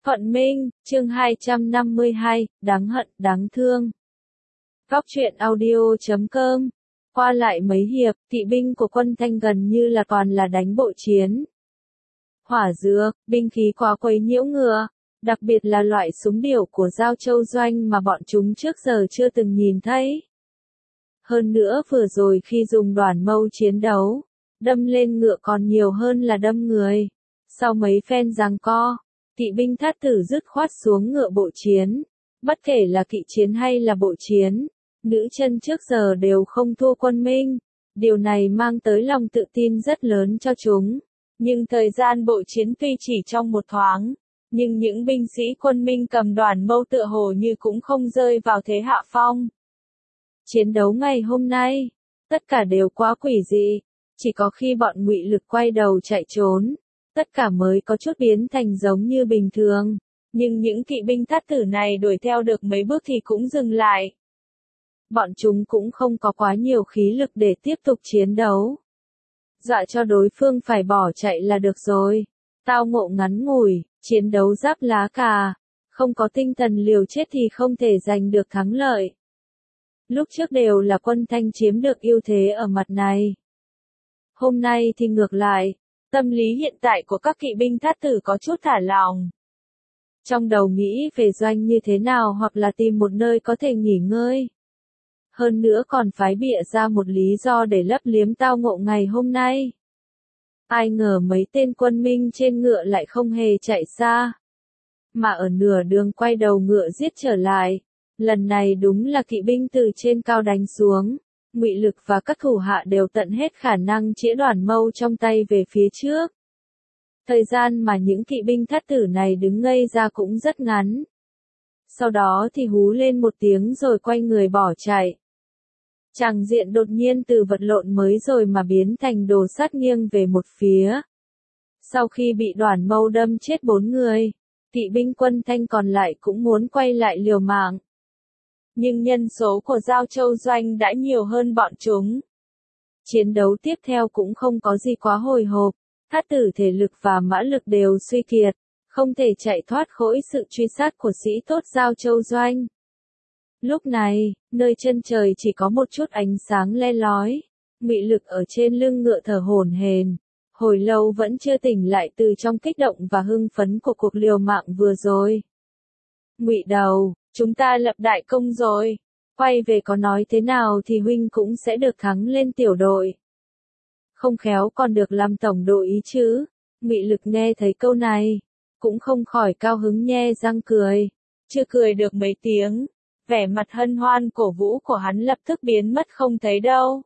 Thuận Minh, chương 252, đáng hận, đáng thương. Góc truyện audio.com. Qua lại mấy hiệp, kỵ binh của quân Thanh gần như là toàn là đánh bộ chiến. Hỏa dược, binh khí quá quấy nhiễu ngựa, đặc biệt là loại súng điểu của Giao Châu Doanh mà bọn chúng trước giờ chưa từng nhìn thấy. Hơn nữa vừa rồi khi dùng đoàn mâu chiến đấu, đâm lên ngựa còn nhiều hơn là đâm người. Sau mấy phen giằng co, kỵ binh Thát Tử dứt khoát xuống ngựa bộ chiến. Bất kể là kỵ chiến hay là bộ chiến, nữ chân trước giờ đều không thua quân Minh. Điều này mang tới lòng tự tin rất lớn cho chúng. Nhưng thời gian bộ chiến tuy chỉ trong một thoáng, nhưng những binh sĩ quân Minh cầm đoàn mâu tựa hồ như cũng không rơi vào thế hạ phong. Chiến đấu ngày hôm nay, tất cả đều quá quỷ dị, chỉ có khi bọn Ngụy Lực quay đầu chạy trốn, tất cả mới có chút biến thành giống như bình thường, nhưng những kỵ binh Thát Tử này đuổi theo được mấy bước thì cũng dừng lại. Bọn chúng cũng không có quá nhiều khí lực để tiếp tục chiến đấu. Dọa cho đối phương phải bỏ chạy là được rồi. Tao ngộ ngắn ngủi, chiến đấu giáp lá cà, không có tinh thần liều chết thì không thể giành được thắng lợi. Lúc trước đều là quân Thanh chiếm được ưu thế ở mặt này. Hôm nay thì ngược lại, tâm lý hiện tại của các kỵ binh Thát Tử có chút thả lỏng. Trong đầu nghĩ về doanh như thế nào hoặc là tìm một nơi có thể nghỉ ngơi. Hơn nữa còn phái bịa ra một lý do để lấp liếm tao ngộ ngày hôm nay. Ai ngờ mấy tên quân Minh trên ngựa lại không hề chạy xa, mà ở nửa đường quay đầu ngựa giết trở lại. Lần này đúng là kỵ binh từ trên cao đánh xuống, Ngụy Lực và các thủ hạ đều tận hết khả năng chĩa đoàn mâu trong tay về phía trước. Thời gian mà những kỵ binh Thát Tử này đứng ngây ra cũng rất ngắn. Sau đó thì hú lên một tiếng rồi quay người bỏ chạy. Tràng diện đột nhiên từ vật lộn mới rồi mà biến thành đồ sát nghiêng về một phía. Sau khi bị đoàn mâu đâm chết 4 người, kỵ binh quân Thanh còn lại cũng muốn quay lại liều mạng. Nhưng nhân số của Giao Châu Doanh đã nhiều hơn bọn chúng. Chiến đấu tiếp theo cũng không có gì quá hồi hộp, Thát Tử thể lực và mã lực đều suy kiệt, không thể chạy thoát khỏi sự truy sát của sĩ tốt Giao Châu Doanh. Lúc này, nơi chân trời chỉ có một chút ánh sáng le lói, Ngụy Lực ở trên lưng ngựa thở hổn hển, hồi lâu vẫn chưa tỉnh lại từ trong kích động và hưng phấn của cuộc liều mạng vừa rồi. Ngụy Đầu, chúng ta lập đại công rồi, quay về có nói thế nào thì huynh cũng sẽ được thắng lên tiểu đội. Không khéo còn được làm tổng đội ý chứ. Ngụy Lực nghe thấy câu này, cũng không khỏi cao hứng nhe răng cười. Chưa cười được mấy tiếng, vẻ mặt hân hoan cổ vũ của hắn lập tức biến mất không thấy đâu.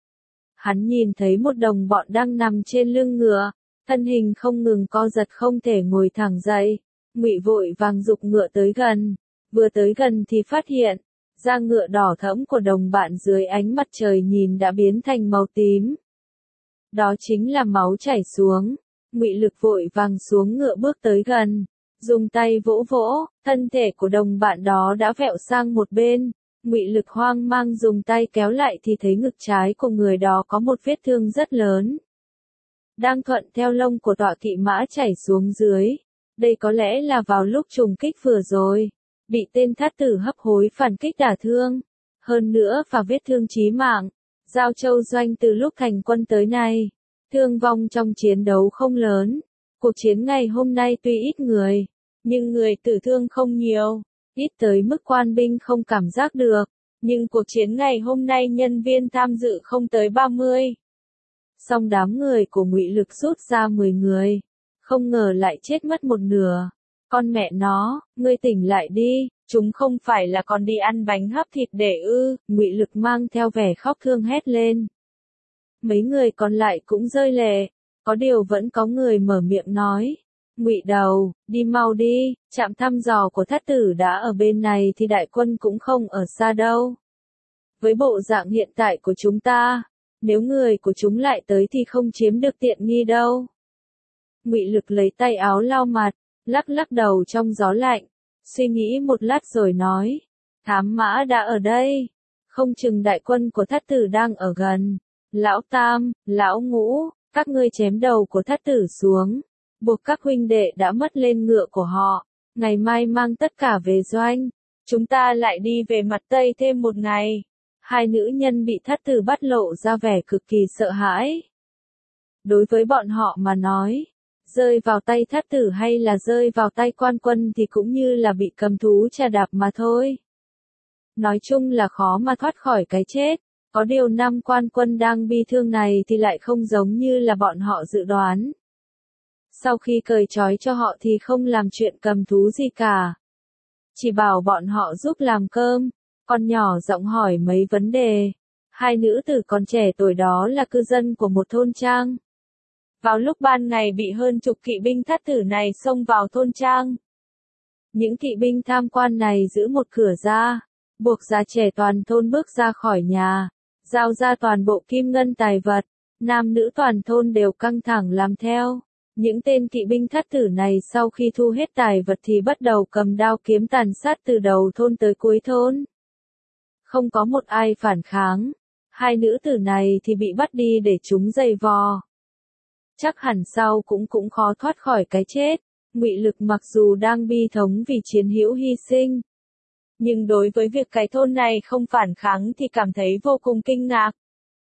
Hắn nhìn thấy một đồng bọn đang nằm trên lưng ngựa, thân hình không ngừng co giật không thể ngồi thẳng dậy. Ngụy vội vàng giục ngựa tới gần, vừa tới gần thì phát hiện, da ngựa đỏ thẫm của đồng bạn dưới ánh mặt trời nhìn đã biến thành màu tím. Đó chính là máu chảy xuống. Ngụy Lực vội vàng xuống ngựa bước tới gần, dùng tay vỗ vỗ, thân thể của đồng bạn đó đã vẹo sang một bên. Ngụy Lực hoang mang dùng tay kéo lại thì thấy ngực trái của người đó có một vết thương rất lớn, đang thuận theo lông của tọa kỵ mã chảy xuống dưới. Đây có lẽ là vào lúc trùng kích vừa rồi, bị tên Thát Tử hấp hối phản kích đả thương. Hơn nữa và vết thương chí mạng, Giao Châu Doanh từ lúc thành quân tới nay, thương vong trong chiến đấu không lớn. Cuộc chiến ngày hôm nay tuy ít người, nhưng người tử thương không nhiều, ít tới mức quan binh không cảm giác được. Nhưng cuộc chiến ngày hôm nay nhân viên tham dự không tới 30. Song đám người của Ngụy Lực rút ra 10 người, không ngờ lại chết mất một nửa. Con mẹ nó, ngươi tỉnh lại đi, chúng không phải là còn đi ăn bánh hấp thịt để ư? Ngụy Lực mang theo vẻ khóc thương hét lên. Mấy người còn lại cũng rơi lệ, có điều vẫn có người mở miệng nói. Ngụy Đầu, đi mau đi, trạm thăm dò của Thát Tử đã ở bên này thì đại quân cũng không ở xa đâu. Với bộ dạng hiện tại của chúng ta, nếu người của chúng lại tới thì không chiếm được tiện nghi đâu. Ngụy Lực lấy tay áo lau mặt, lắc lắc đầu trong gió lạnh, suy nghĩ một lát rồi nói. Thám mã đã ở đây, không chừng đại quân của Thát Tử đang ở gần. Lão Tam, Lão Ngũ, các ngươi chém đầu của Thát Tử xuống, buộc các huynh đệ đã mất lên ngựa của họ. Ngày mai mang tất cả về doanh. Chúng ta lại đi về mặt Tây thêm một ngày. Hai nữ nhân bị thất tử bắt lộ ra vẻ cực kỳ sợ hãi. Đối với bọn họ mà nói, rơi vào tay thất tử hay là rơi vào tay quan quân thì cũng như là bị cầm thú trà đạp mà thôi. Nói chung là khó mà thoát khỏi cái chết. Có điều năm quan quân đang bi thương này thì lại không giống như là bọn họ dự đoán. Sau khi cởi trói cho họ thì không làm chuyện cầm thú gì cả. Chỉ bảo bọn họ giúp làm cơm, con nhỏ giọng hỏi mấy vấn đề. Hai nữ tử còn trẻ tuổi đó là cư dân của một thôn trang. Vào lúc ban ngày bị hơn chục kỵ binh thất tử này xông vào thôn trang. Những kỵ binh tham quan này giữ một cửa ra, buộc già trẻ toàn thôn bước ra khỏi nhà, giao ra toàn bộ kim ngân tài vật, nam nữ toàn thôn đều căng thẳng làm theo. Những tên kỵ binh thất tử này sau khi thu hết tài vật thì bắt đầu cầm đao kiếm tàn sát từ đầu thôn tới cuối thôn. Không có một ai phản kháng. Hai nữ tử này thì bị bắt đi để chúng giày vò. Chắc hẳn sau cũng khó thoát khỏi cái chết. Ngụy Lực mặc dù đang bi thống vì chiến hữu hy sinh, nhưng đối với việc cái thôn này không phản kháng thì cảm thấy vô cùng kinh ngạc.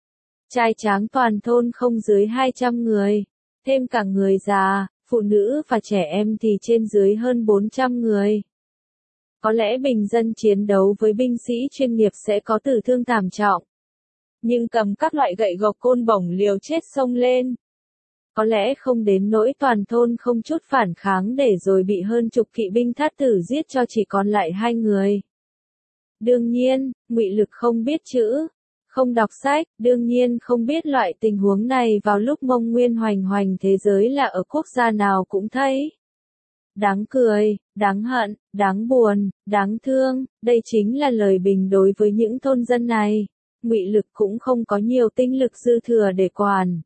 Trai tráng toàn thôn không dưới 200 người, thêm cả người già, phụ nữ và trẻ em thì trên dưới hơn 400 người. Có lẽ bình dân chiến đấu với binh sĩ chuyên nghiệp sẽ có tử thương thảm trọng. Nhưng cầm các loại gậy gộc côn bổng liều chết xông lên. Có lẽ không đến nỗi toàn thôn không chút phản kháng để rồi bị hơn chục kỵ binh thất tử giết cho chỉ còn lại 2 người. Đương nhiên, Ngụy Lực không biết chữ, không đọc sách, đương nhiên không biết loại tình huống này vào lúc Mông Nguyên hoành hành thế giới là ở quốc gia nào cũng thấy. Đáng cười, đáng hận, đáng buồn, đáng thương, đây chính là lời bình đối với những thôn dân này. Ngụy Lực cũng không có nhiều tinh lực dư thừa để quản.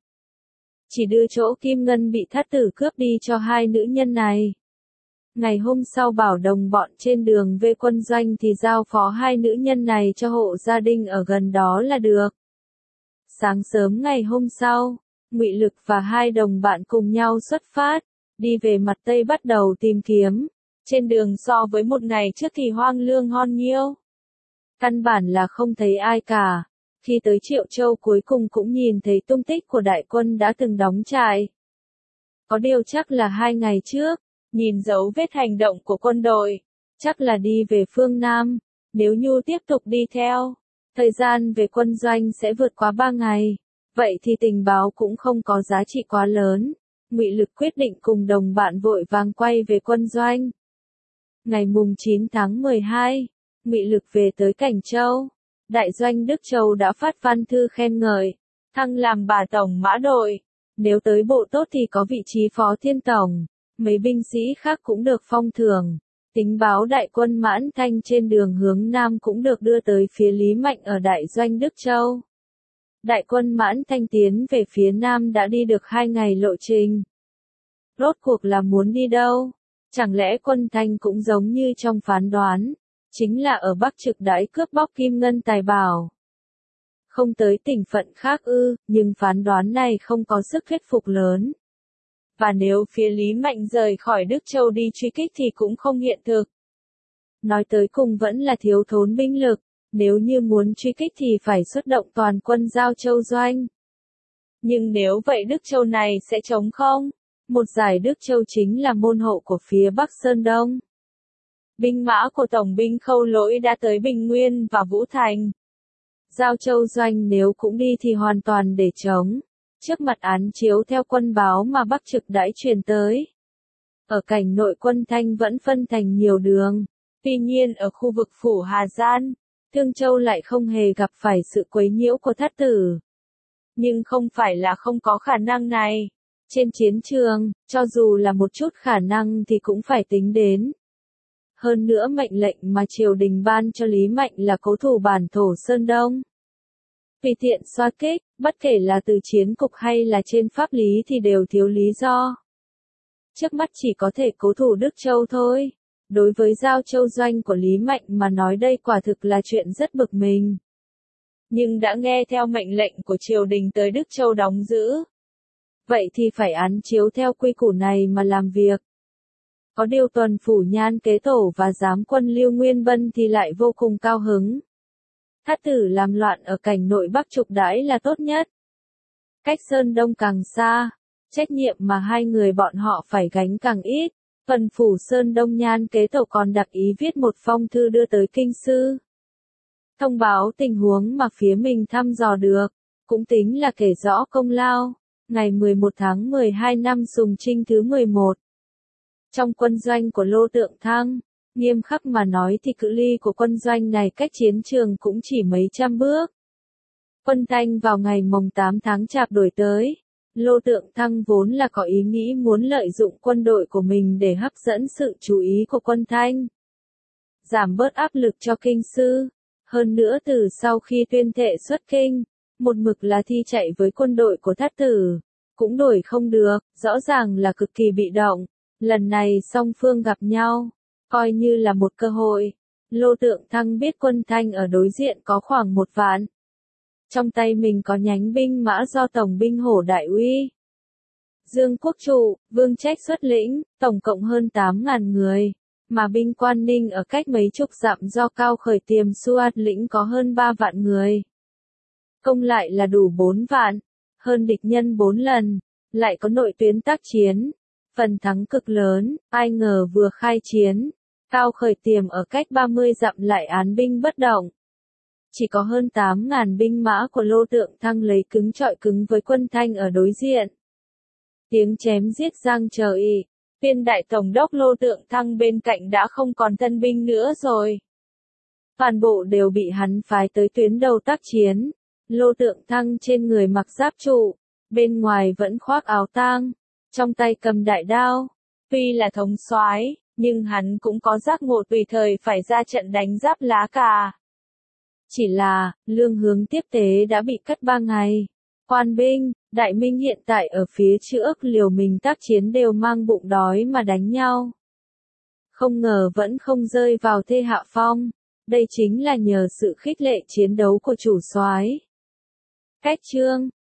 Chỉ đưa chỗ kim ngân bị thất tử cướp đi cho hai nữ nhân này. Ngày hôm sau bảo đồng bọn trên đường về quân doanh thì giao phó hai nữ nhân này cho hộ gia đình ở gần đó là được. Sáng sớm ngày hôm sau, Ngụy Lực và hai đồng bạn cùng nhau xuất phát, đi về mặt Tây bắt đầu tìm kiếm. Trên đường so với một ngày trước thì hoang lương hơn nhiều. Căn bản là không thấy ai cả. Khi tới Triệu Châu cuối cùng cũng nhìn thấy tung tích của đại quân đã từng đóng trại. Có điều chắc là 2 ngày trước, nhìn dấu vết hành động của quân đội, chắc là đi về phương Nam. Nếu Nhu tiếp tục đi theo, thời gian về quân doanh sẽ vượt quá 3 ngày. Vậy thì tình báo cũng không có giá trị quá lớn. Ngụy Lực quyết định cùng đồng bạn vội vàng quay về quân doanh. Ngày mùng 9 tháng 12, Ngụy Lực về tới Cảnh Châu. Đại doanh Đức Châu đã phát văn thư khen ngợi, thăng làm bà tổng mã đội. Nếu tới bộ tốt thì có vị trí phó thiên tổng. Mấy binh sĩ khác cũng được phong thưởng. Tình báo đại quân Mãn Thanh trên đường hướng Nam cũng được đưa tới phía Lý Mạnh ở đại doanh Đức Châu. Đại quân Mãn Thanh tiến về phía Nam đã đi được 2 ngày lộ trình. Rốt cuộc là muốn đi đâu? Chẳng lẽ quân Thanh cũng giống như trong phán đoán, chính là ở Bắc Trực đãi cướp bóc kim ngân tài bảo? Không tới tỉnh phận khác ư, nhưng phán đoán này không có sức thuyết phục lớn. Và nếu phía Lý Mạnh rời khỏi Đức Châu đi truy kích thì cũng không hiện thực. Nói tới cùng vẫn là thiếu thốn binh lực, nếu như muốn truy kích thì phải xuất động toàn quân giao Châu doanh. Nhưng nếu vậy Đức Châu này sẽ trống không? Một giải Đức Châu chính là môn hộ của phía Bắc Sơn Đông. Binh mã của Tổng binh Khâu Lỗi đã tới Bình Nguyên và Vũ Thành. Giao Châu doanh nếu cũng đi thì hoàn toàn để trống. Trước mặt án chiếu theo quân báo mà Bắc Trực đãi truyền tới. Ở cảnh nội quân Thanh vẫn phân thành nhiều đường. Tuy nhiên ở khu vực phủ Hà Giang, Thương Châu lại không hề gặp phải sự quấy nhiễu của thất tử. Nhưng không phải là không có khả năng này. Trên chiến trường, cho dù là một chút khả năng thì cũng phải tính đến. Hơn nữa mệnh lệnh mà triều đình ban cho Lý Mạnh là cố thủ bản thổ Sơn Đông. Tùy tiện xoa kích, bất kể là từ chiến cục hay là trên pháp lý thì đều thiếu lý do. Trước mắt chỉ có thể cố thủ Đức Châu thôi. Đối với giao Châu doanh của Lý Mạnh mà nói đây quả thực là chuyện rất bực mình. Nhưng đã nghe theo mệnh lệnh của triều đình tới Đức Châu đóng giữ. Vậy thì phải án chiếu theo quy củ này mà làm việc. Có điều tuần phủ Nhan Kế Tổ và giám quân Lưu Nguyên Bân thì lại vô cùng cao hứng. Thát tử làm loạn ở cảnh nội Bắc trục đãi là tốt nhất. Cách Sơn Đông càng xa, trách nhiệm mà hai người bọn họ phải gánh càng ít. Tuần phủ Sơn Đông Nhan Kế Tổ còn đặc ý viết một phong thư đưa tới kinh sư. Thông báo tình huống mà phía mình thăm dò được, cũng tính là kể rõ công lao. Ngày 11 tháng 12 năm Sùng Trinh thứ 11. Trong quân doanh của Lô Tượng Thăng, nghiêm khắc mà nói thì cự ly của quân doanh này cách chiến trường cũng chỉ mấy trăm bước. Quân Thanh vào ngày mồng 8 tháng Chạp đổi tới. Lô Tượng Thăng vốn là có ý nghĩ muốn lợi dụng quân đội của mình để hấp dẫn sự chú ý của quân Thanh, giảm bớt áp lực cho kinh sư. Hơn nữa từ sau khi tuyên thệ xuất kinh, một mực là thi chạy với quân đội của Thát tử, cũng đổi không được, rõ ràng là cực kỳ bị động. Lần này song phương gặp nhau, coi như là một cơ hội. Lô Tượng Thăng biết quân Thanh ở đối diện có khoảng 1 vạn. Trong tay mình có nhánh binh mã do Tổng binh Hổ Đại Uy, Dương Quốc Trụ, Vương Trách xuất lĩnh, tổng cộng hơn 8.000 người. Mà binh Quan Ninh ở cách mấy chục dặm do Cao Khởi Tiềm Suat lĩnh có hơn 3 vạn người. Công lại là đủ 4 vạn, hơn địch nhân 4 lần, lại có nội tuyến tác chiến, phần thắng cực lớn. Ai ngờ vừa khai chiến, Cao Khởi Tiềm ở cách 30 dặm lại án binh bất động. Chỉ có hơn 8.000 binh mã của Lô Tượng Thăng lấy cứng trọi cứng với quân Thanh ở đối diện. Tiếng chém giết giang trời. Viên đại tổng đốc Lô Tượng Thăng bên cạnh đã không còn thân binh nữa rồi. Toàn bộ đều bị hắn phái tới tuyến đầu tác chiến. Lô Tượng Thăng trên người mặc giáp trụ, bên ngoài vẫn khoác áo tang, trong tay cầm đại đao. Tuy là thống soái, nhưng hắn cũng có giác ngộ tùy thời phải ra trận đánh Giáp Lá Cà. Chỉ là, lương hướng tiếp tế đã bị cắt 3 ngày. Quan binh, đại minh hiện tại ở phía trước liều mình tác chiến đều mang bụng đói mà đánh nhau. Không ngờ vẫn không rơi vào thế hạ phong. Đây chính là nhờ sự khích lệ chiến đấu của chủ soái. Cách chương